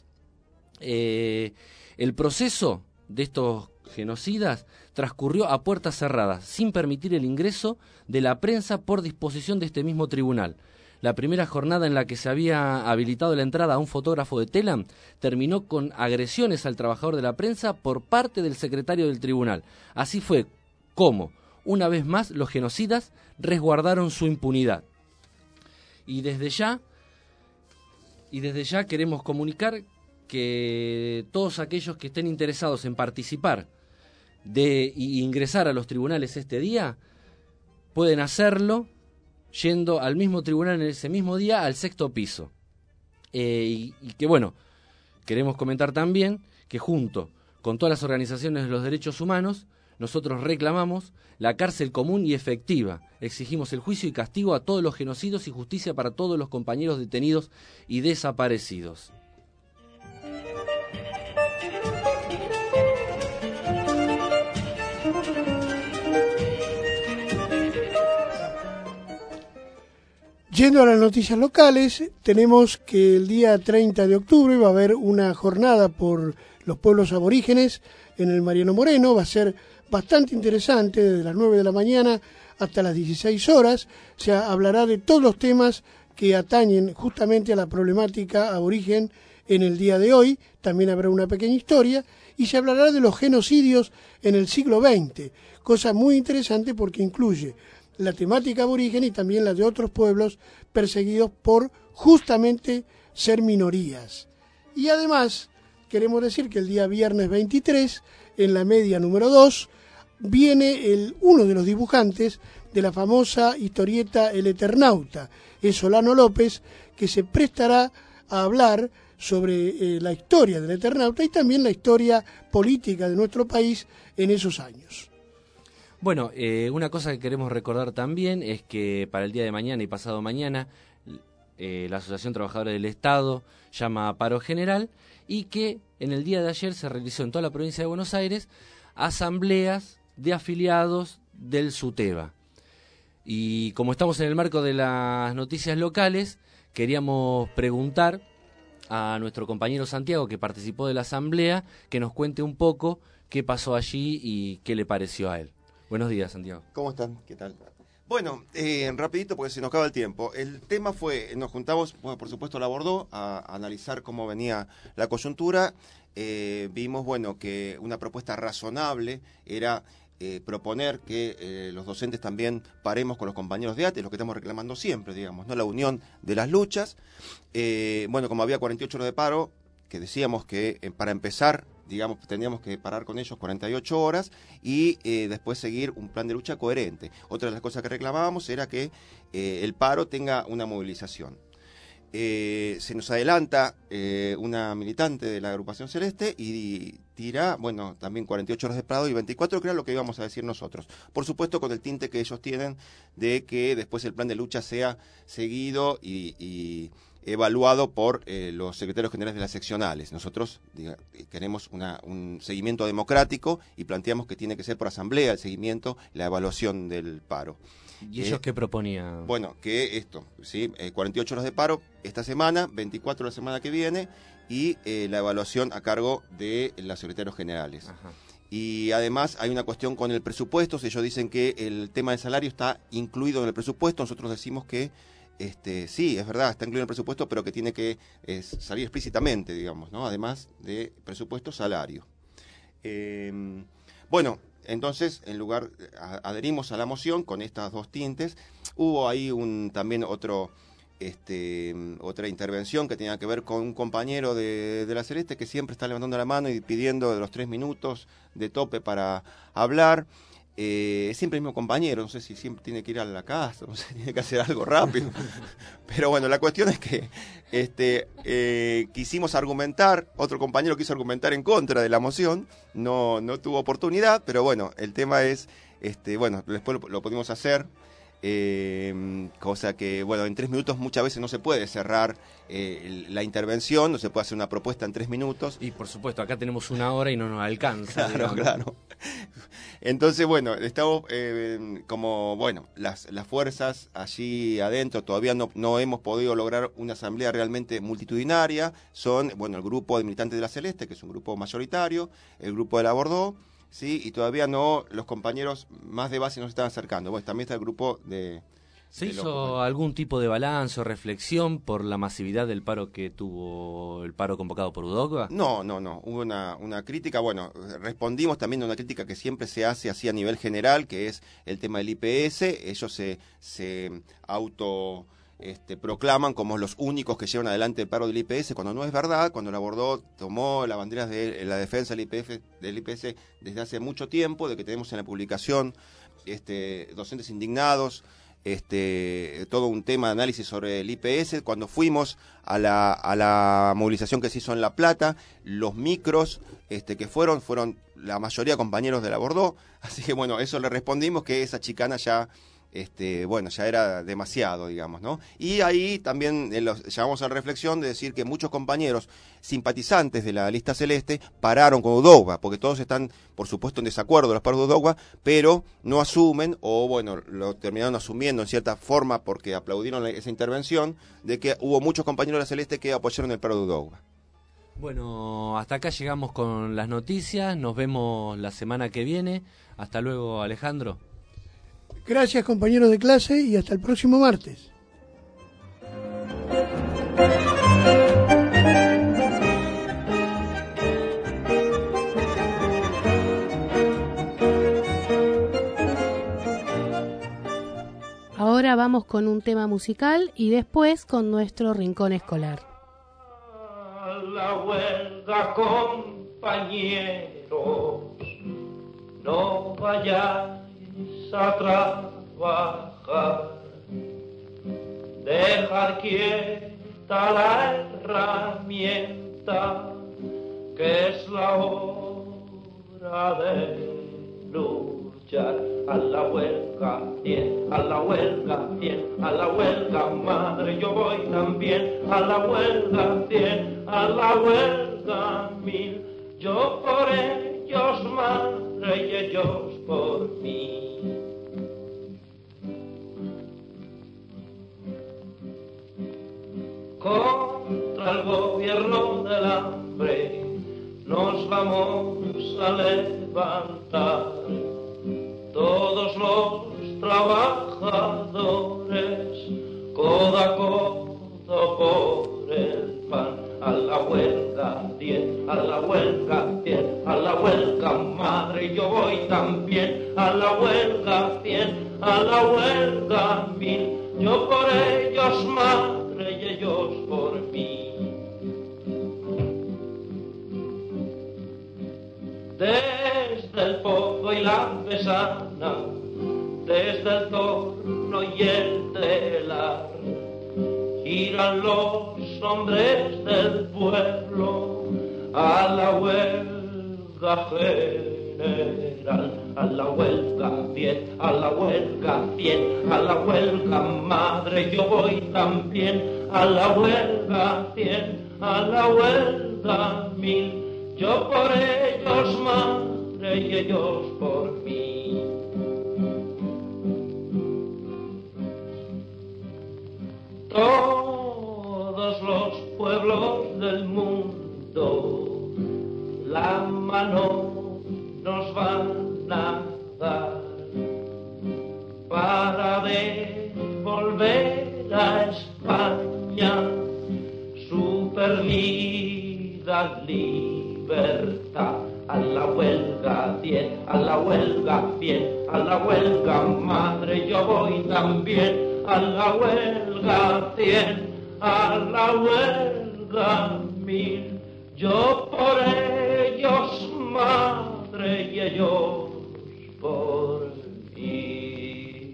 El proceso de estos genocidas transcurrió a puertas cerradas, sin permitir el ingreso de la prensa por disposición de este mismo tribunal. La primera jornada en la que se había habilitado la entrada a un fotógrafo de Telam terminó con agresiones al trabajador de la prensa por parte del secretario del tribunal. Así fue como, una vez más, los genocidas resguardaron su impunidad. Y desde ya queremos comunicar que todos aquellos que estén interesados en participar e ingresar a los tribunales este día, pueden hacerlo yendo al mismo tribunal en ese mismo día al 6º piso. Y que bueno, queremos comentar también que junto con todas las organizaciones de los derechos humanos, nosotros reclamamos la cárcel común y efectiva. Exigimos el juicio y castigo a todos los genocidios y justicia para todos los compañeros detenidos y desaparecidos. Yendo a las noticias locales, tenemos que el día 30 de octubre va a haber una jornada por los pueblos aborígenes en el Mariano Moreno. Va a ser bastante interesante, desde las 9 de la mañana hasta las 16 horas. Se hablará de todos los temas que atañen justamente a la problemática aborigen en el día de hoy. También habrá una pequeña historia y se hablará de los genocidios en el siglo XX, cosa muy interesante porque incluye la temática aborigen y también la de otros pueblos perseguidos por justamente ser minorías. Y además, queremos decir que el día viernes 23, en la media número 2, viene uno de los dibujantes de la famosa historieta El Eternauta, es Solano López, que se prestará a hablar sobre la historia del Eternauta y también la historia política de nuestro país en esos años. Bueno, una cosa que queremos recordar también es que para el día de mañana y pasado mañana la Asociación Trabajadora del Estado llama a paro general y que en el día de ayer se realizó en toda la provincia de Buenos Aires asambleas de afiliados del SUTEBA. Y como estamos en el marco de las noticias locales, queríamos preguntar a nuestro compañero Santiago, que participó de la asamblea, que nos cuente un poco qué pasó allí y qué le pareció a él. Buenos días, Santiago. ¿Cómo están? ¿Qué tal? Bueno, rapidito porque se nos acaba el tiempo. El tema fue, nos juntamos, bueno, por supuesto la abordó, a analizar cómo venía la coyuntura. Vimos, bueno, que una propuesta razonable era proponer que los docentes también paremos con los compañeros de ATE, lo que estamos reclamando siempre, digamos, ¿no? La unión de las luchas. Bueno, como había 48 horas de paro, que decíamos que para empezar, digamos, tendríamos que parar con ellos 48 horas y después seguir un plan de lucha coherente. Otra de las cosas que reclamábamos era que el paro tenga una movilización. Se nos adelanta una militante de la agrupación Celeste y tira, bueno, también 48 horas de paro y 24, que era lo que íbamos a decir nosotros. Por supuesto, con el tinte que ellos tienen de que después el plan de lucha sea seguido y evaluado por los secretarios generales de las seccionales. Nosotros queremos un seguimiento democrático y planteamos que tiene que ser por asamblea el seguimiento, la evaluación del paro. ¿Y ellos qué proponían? Bueno, que esto, ¿sí? 48 horas de paro esta semana, 24 la semana que viene y la evaluación a cargo de los secretarios generales. Ajá. Y además hay una cuestión con el presupuesto. Ellos dicen que el tema del salario está incluido en el presupuesto. Nosotros decimos que sí, es verdad, está incluido en el presupuesto, pero que tiene que salir explícitamente, digamos, ¿no? Además de presupuesto, salario. Bueno, entonces, en lugar, adherimos a la moción con estas dos tintes. Hubo ahí también otra intervención que tenía que ver con un compañero de la Celeste que siempre está levantando la mano y pidiendo de los 3 minutos de tope para hablar. Siempre el mismo compañero, no sé si siempre tiene que ir a la casa, no sé, tiene que hacer algo rápido. Pero bueno, la cuestión es que quisimos argumentar, otro compañero quiso argumentar en contra de la moción, no tuvo oportunidad, pero bueno, el tema es, bueno, después lo pudimos hacer. Cosa que, bueno, en 3 minutos muchas veces no se puede cerrar la intervención, no se puede hacer una propuesta en 3 minutos. Y por supuesto, acá tenemos 1 hora y no nos alcanza. Claro. Entonces, bueno, estamos como, bueno, las fuerzas allí adentro todavía no hemos podido lograr una asamblea realmente multitudinaria. Son, bueno, el grupo de militantes de la Celeste, que es un grupo mayoritario, el grupo de la Bordó, sí, y todavía no, los compañeros más de base nos están acercando. Bueno, también está el grupo de... ¿Se hizo algún tipo de balance o reflexión por la masividad del paro que tuvo el paro convocado por UDOCVA? No. Hubo una crítica, bueno, respondimos también a una crítica que siempre se hace así a nivel general, que es el tema del IPS. Ellos se proclaman como los únicos que llevan adelante el paro del IPS, cuando no es verdad. Cuando la Bordó tomó las banderas de la defensa del IPS desde hace mucho tiempo, de que tenemos en la publicación docentes indignados, todo un tema de análisis sobre el IPS. Cuando fuimos a la movilización que se hizo en La Plata, los micros que fueron la mayoría compañeros de la Bordó, así que bueno, eso le respondimos, que esa chicana ya ya era demasiado, digamos, ¿no? Y ahí también llamamos a la reflexión de decir que muchos compañeros simpatizantes de la lista celeste pararon con UDOCVA, porque todos están, por supuesto, en desacuerdo de los paros de UDOCVA, pero no asumen, o bueno, lo terminaron asumiendo en cierta forma porque aplaudieron esa intervención, de que hubo muchos compañeros de la celeste que apoyaron el paro de UDOCVA. Bueno, hasta acá llegamos con las noticias, nos vemos la semana que viene. Hasta luego, Alejandro. Gracias, compañeros de clase, y hasta el próximo martes. Ahora vamos con un tema musical y después con nuestro rincón escolar. La huelga, compañeros, no vayáis a trabajar, dejar quieta la herramienta, que es la hora de luchar. A la huelga, bien, a la huelga, bien, a la huelga, madre, yo voy también. A la huelga, bien, a la huelga, mil, yo por ellos, madre, y ellos por mí. Contra el gobierno nos vamos a levantar, todos los trabajadores, codo a codo por el pan. A la huelga 10, a la huelga 10, a la huelga madre, yo voy también. A la huelga 100, a la huelga 1000, yo por ellos madre y ellos por mí. Desde el pozo y la besana, desde el torno y el telar, giran los hombres del pueblo a la huelga general. A la huelga 10, a la huelga 100, a la huelga madre, yo voy también. A la huelga 100, a la huelga 1000, yo por ellos madre y ellos por mí. Todos los pueblos del mundo la mano nos van a dar para devolver a España su perdida libertad. A la huelga 10, a la huelga 100, a la huelga madre, yo voy también. A la huelga 100, a la huelga 1000, yo por ellos madre y ellos por mí.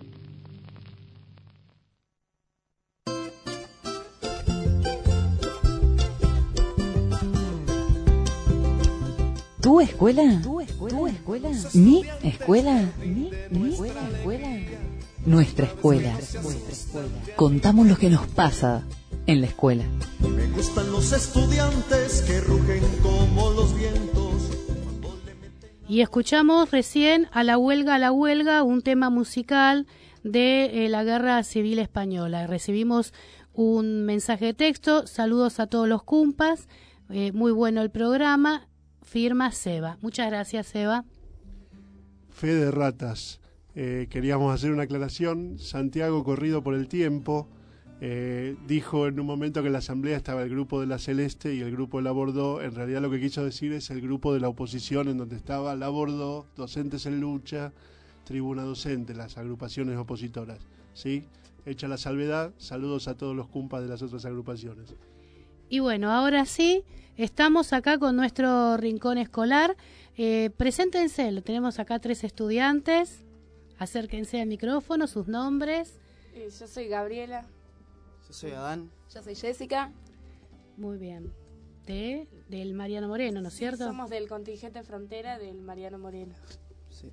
¿Tu escuela? ¿Tu escuela? ¿Mi escuela? ¿Mi escuela? Nuestra escuela. Contamos lo que nos pasa en la escuela. Me gustan los estudiantes que rugen como los vientos. Y escuchamos recién a la huelga, un tema musical de la Guerra Civil Española. Recibimos un mensaje de texto, saludos a todos los cumpas, muy bueno el programa, firma Seba. Muchas gracias, Seba. Fe de ratas. Queríamos hacer una aclaración. Santiago, corrido por el tiempo, dijo en un momento que en la asamblea estaba el grupo de la Celeste y el grupo de la Bordeaux. En realidad lo que quiso decir es el grupo de la oposición, en donde estaba la Bordeaux, Docentes en Lucha, Tribuna Docente, las agrupaciones opositoras. ¿Sí? Hecha la salvedad, saludos a todos los cumpas de las otras agrupaciones. Y bueno, ahora sí, estamos acá con nuestro rincón escolar. Preséntense, lo tenemos acá 3 estudiantes. Acérquense al micrófono, sus nombres. Yo soy Gabriela. Yo soy Adán. Yo soy Jessica. Muy bien. Del Mariano Moreno, ¿no es cierto? Somos del contingente Frontera del Mariano Moreno. Sí.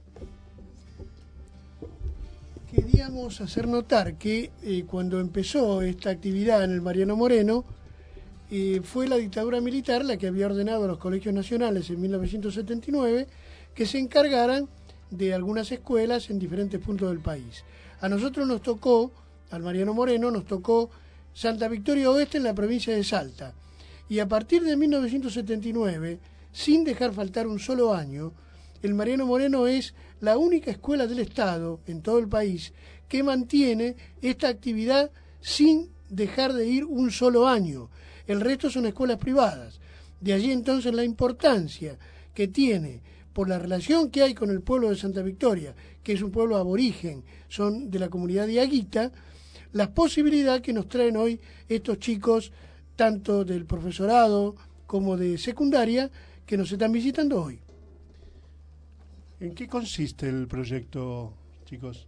Queríamos hacer notar que cuando empezó esta actividad en el Mariano Moreno, fue la dictadura militar la que había ordenado a los colegios nacionales en 1979 que se encargaran de algunas escuelas en diferentes puntos del país. A nosotros nos tocó, al Mariano Moreno, nos tocó Santa Victoria Oeste en la provincia de Salta. Y a partir de 1979, sin dejar faltar un solo año, el Mariano Moreno es la única escuela del Estado en todo el país que mantiene esta actividad sin dejar de ir un solo año. El resto son escuelas privadas. De allí entonces la importancia que tiene, por la relación que hay con el pueblo de Santa Victoria, que es un pueblo aborigen, son de la comunidad de Aguita, la posibilidad que nos traen hoy estos chicos, tanto del profesorado como de secundaria, que nos están visitando hoy. ¿En qué consiste el proyecto, chicos?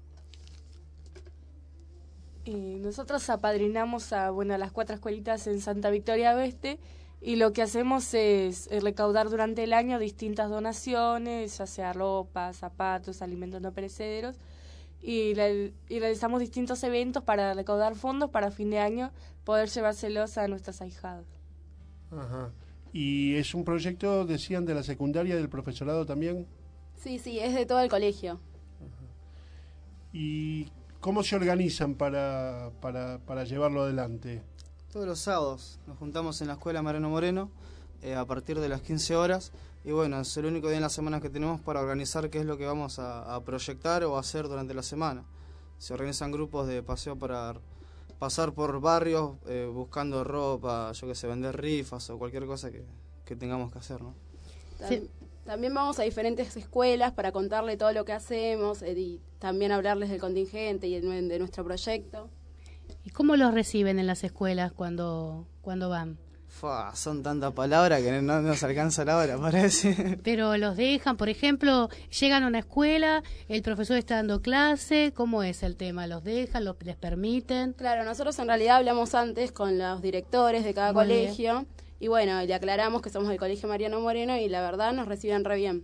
Nosotros apadrinamos a las 4 escuelitas en Santa Victoria Oeste, y lo que hacemos es recaudar durante el año distintas donaciones, ya sea ropa, zapatos, alimentos no perecederos, y realizamos distintos eventos para recaudar fondos para fin de año poder llevárselos a nuestros ahijados. Ajá. ¿Y es un proyecto, decían, de la secundaria, del profesorado también? Sí, es de todo el colegio. Ajá. ¿Y cómo se organizan para llevarlo adelante? Todos los sábados nos juntamos en la escuela Mariano Moreno, a partir de las 15 horas. Y bueno, es el único día en la semana que tenemos para organizar qué es lo que vamos a proyectar o hacer durante la semana. Se organizan grupos de paseo para pasar por barrios buscando ropa, yo que sé, vender rifas o cualquier cosa que tengamos que hacer, ¿no? También vamos a diferentes escuelas para contarle todo lo que hacemos y también hablarles del contingente y de nuestro proyecto. ¿Y cómo los reciben en las escuelas cuando van? Son tantas palabras que no nos alcanza la hora, parece. Pero los dejan, por ejemplo, llegan a una escuela, el profesor está dando clase, ¿cómo es el tema? ¿Los dejan, les permiten? Claro, nosotros en realidad hablamos antes con los directores de cada colegio y bueno, le aclaramos que somos del Colegio Mariano Moreno y la verdad nos reciben re bien.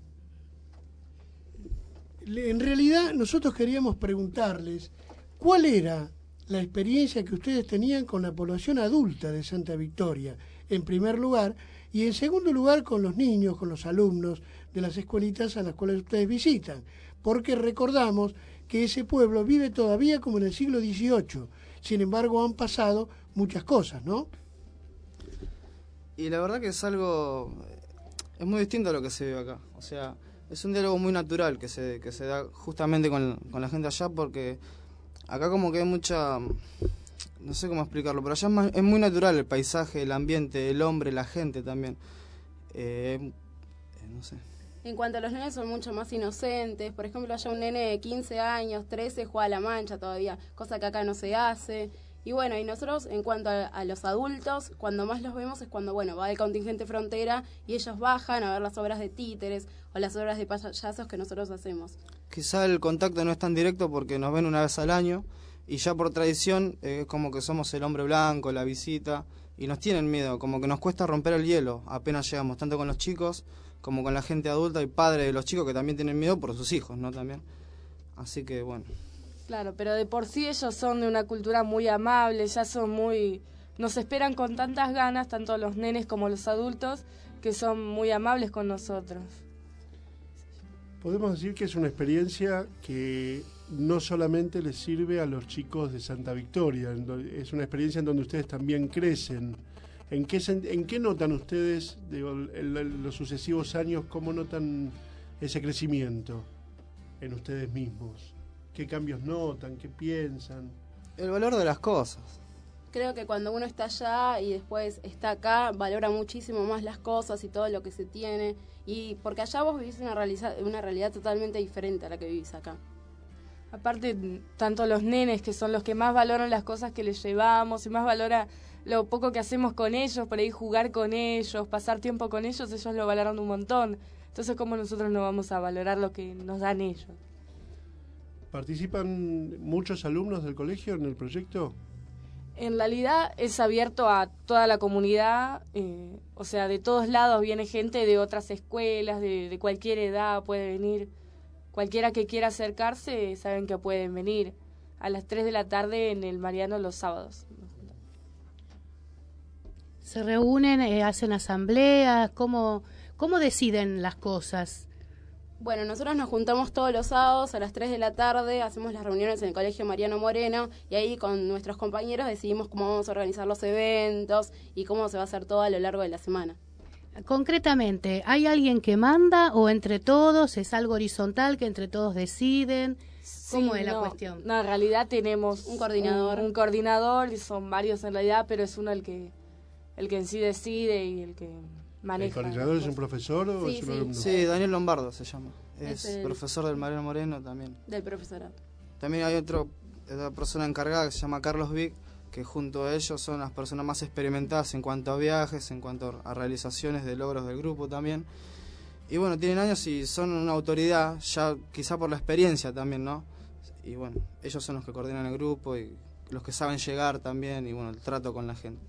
En realidad nosotros queríamos preguntarles cuál era la experiencia que ustedes tenían con la población adulta de Santa Victoria, en primer lugar, y en segundo lugar con los niños, con los alumnos de las escuelitas a las cuales ustedes visitan, porque recordamos que ese pueblo vive todavía como en el siglo XVIII, sin embargo han pasado muchas cosas, ¿no? Y la verdad que es muy distinto a lo que se vive acá, o sea, es un diálogo muy natural que se da justamente con la gente allá, porque acá como que hay mucha, no sé cómo explicarlo, pero allá es muy natural el paisaje, el ambiente, el hombre, la gente también. No sé. En cuanto a los nenes son mucho más inocentes. Por ejemplo, allá un nene de 15 años, 13, juega a la mancha todavía, cosa que acá no se hace. Y bueno, y nosotros en cuanto a los adultos, cuando más los vemos es cuando, bueno, va el contingente frontera y ellos bajan a ver las obras de títeres o las obras de payasos que nosotros hacemos. Quizá el contacto no es tan directo porque nos ven una vez al año y ya por tradición es como que somos el hombre blanco, la visita, y nos tienen miedo, como que nos cuesta romper el hielo apenas llegamos, tanto con los chicos como con la gente adulta y padres de los chicos que también tienen miedo por sus hijos, ¿no? También. Así que bueno. Claro, pero de por sí ellos son de una cultura muy amable, ya son nos esperan con tantas ganas, tanto los nenes como los adultos, que son muy amables con nosotros. Podemos decir que es una experiencia que no solamente les sirve a los chicos de Santa Victoria, es una experiencia en donde ustedes también crecen. ¿En qué notan ustedes, en los sucesivos años, cómo notan ese crecimiento en ustedes mismos? ¿Qué cambios notan? ¿Qué piensan? El valor de las cosas. Creo que cuando uno está allá y después está acá, valora muchísimo más las cosas y todo lo que se tiene. Y porque allá vos vivís una realidad totalmente diferente a la que vivís acá. Aparte, tanto los nenes, que son los que más valoran las cosas que les llevamos, y más valora lo poco que hacemos con ellos, por ahí jugar con ellos, pasar tiempo con ellos lo valoran un montón. Entonces, ¿cómo nosotros no vamos a valorar lo que nos dan ellos? ¿Participan muchos alumnos del colegio en el proyecto? En realidad es abierto a toda la comunidad, o sea, de todos lados viene gente de otras escuelas, de cualquier edad puede venir. Cualquiera que quiera acercarse, saben que pueden venir a las 3 de la tarde en el Mariano los sábados. ¿Se reúnen, hacen asambleas? ¿Cómo deciden las cosas? Bueno, nosotros nos juntamos todos los sábados a las 3 de la tarde, hacemos las reuniones en el Colegio Mariano Moreno y ahí con nuestros compañeros decidimos cómo vamos a organizar los eventos y cómo se va a hacer todo a lo largo de la semana. Concretamente, ¿hay alguien que manda o entre todos es algo horizontal que entre todos deciden? ¿Cómo es la cuestión? No, en realidad tenemos un coordinador. Un coordinador, y son varios en realidad, pero es uno el que en sí decide y el que maneja. ¿El coordinador es un profesor o sí, es un alumno? Sí, Daniel Lombardo se llama. Es profesor del Mariano Moreno también. Del profesorado. También hay otra persona encargada que se llama Carlos Vic, que junto a ellos son las personas más experimentadas en cuanto a viajes, en cuanto a realizaciones de logros del grupo también. Y bueno, tienen años y son una autoridad, ya quizá por la experiencia también, ¿no? Y bueno, ellos son los que coordinan el grupo y los que saben llegar también y bueno, el trato con la gente.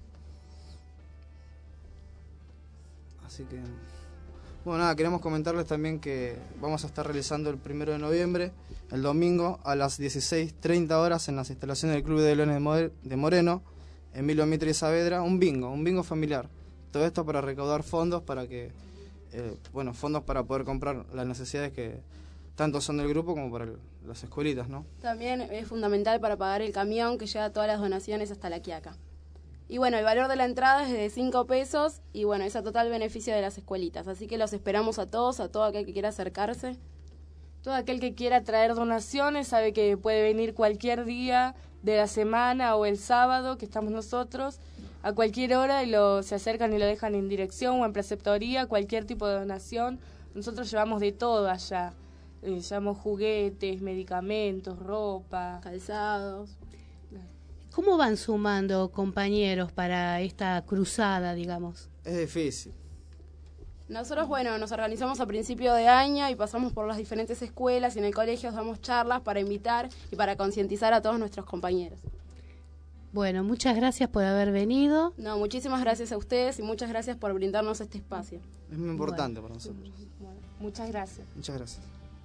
Así que, bueno, nada, queremos comentarles también que vamos a estar realizando el 1 de noviembre, el domingo, a las 16:30 horas en las instalaciones del Club de Leones de Moreno, Emilio Mitre y Saavedra, un bingo familiar. Todo esto para recaudar fondos para que, fondos para poder comprar las necesidades que tanto son del grupo como para las escuelitas, ¿no? También es fundamental para pagar el camión que lleva todas las donaciones hasta La Quiaca. Y bueno, el valor de la entrada es de 5 pesos y bueno, es a total beneficio de las escuelitas. Así que los esperamos a todos, a todo aquel que quiera acercarse. Todo aquel que quiera traer donaciones sabe que puede venir cualquier día de la semana o el sábado que estamos nosotros, a cualquier hora, y se acercan y lo dejan en dirección o en preceptoría, cualquier tipo de donación. Nosotros llevamos de todo allá. Llevamos juguetes, medicamentos, ropa, calzados. ¿Cómo van sumando compañeros para esta cruzada, digamos? Es difícil. Nosotros, bueno, nos organizamos a principio de año y pasamos por las diferentes escuelas y en el colegio damos charlas para invitar y para concientizar a todos nuestros compañeros. Bueno, muchas gracias por haber venido. No, muchísimas gracias a ustedes y muchas gracias por brindarnos este espacio. Es muy importante para nosotros. Bueno, muchas gracias. Muchas gracias.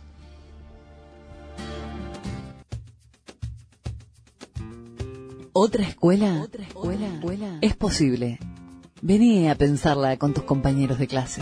¿Otra escuela? Es posible. Vení a pensarla con tus compañeros de clase.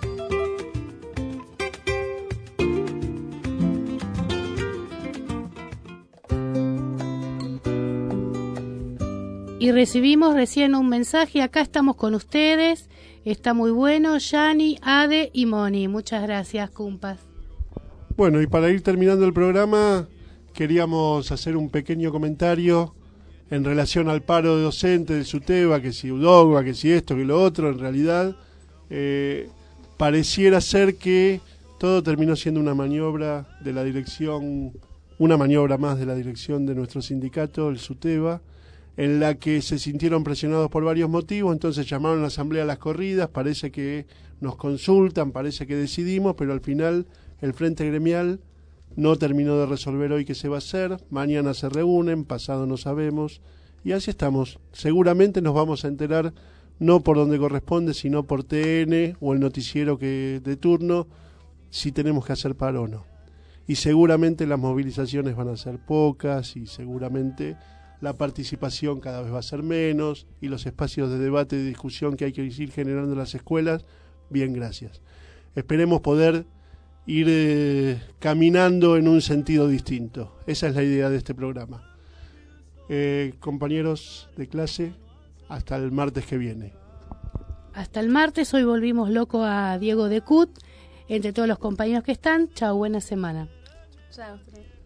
Y recibimos recién un mensaje, acá estamos con ustedes, está muy bueno, Yani, Ade y Moni. Muchas gracias, cumpas. Bueno, y para ir terminando el programa, queríamos hacer un pequeño comentario en relación al paro de docentes del SUTEBA, que si UDOGBA, que si esto, que lo otro. En realidad pareciera ser que todo terminó siendo una maniobra de la dirección, una maniobra más de la dirección de nuestro sindicato, el SUTEBA, en la que se sintieron presionados por varios motivos, entonces llamaron a la asamblea a las corridas, parece que nos consultan, parece que decidimos, pero al final el Frente Gremial no terminó de resolver hoy qué se va a hacer, mañana se reúnen, pasado no sabemos, y así estamos. Seguramente nos vamos a enterar, no por donde corresponde, sino por TN o el noticiero de turno, si tenemos que hacer paro o no. Y seguramente las movilizaciones van a ser pocas, y seguramente la participación cada vez va a ser menos, y los espacios de debate y de discusión que hay que ir generando en las escuelas, bien, gracias. Esperemos poder ir caminando en un sentido distinto. Esa es la idea de este programa. Compañeros de clase, hasta el martes que viene. Hasta el martes. Hoy volvimos loco a Diego de Cut, entre todos los compañeros que están. Chao, buena semana. Chao.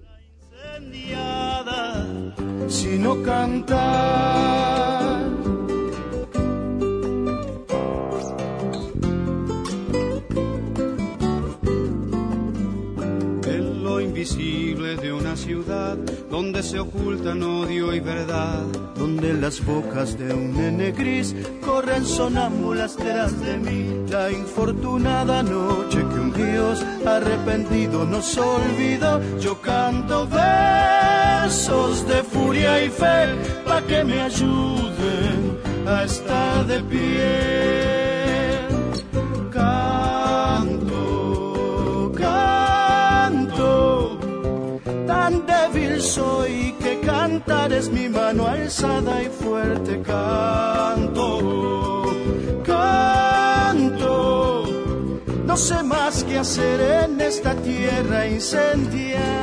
Si no cantar, en lo invisible de una ciudad donde se ocultan odio y verdad, donde las bocas de un nene gris corren sonámbulas detrás de mí. La infortunada noche que un Dios arrepentido nos olvidó, yo canto versos de furia y fe pa' que me ayuden a estar de pie. Canto, canto, tan débil soy que cantar es mi mano alzada y fuerte. Canto, canto, no sé más qué hacer en esta tierra incendiada.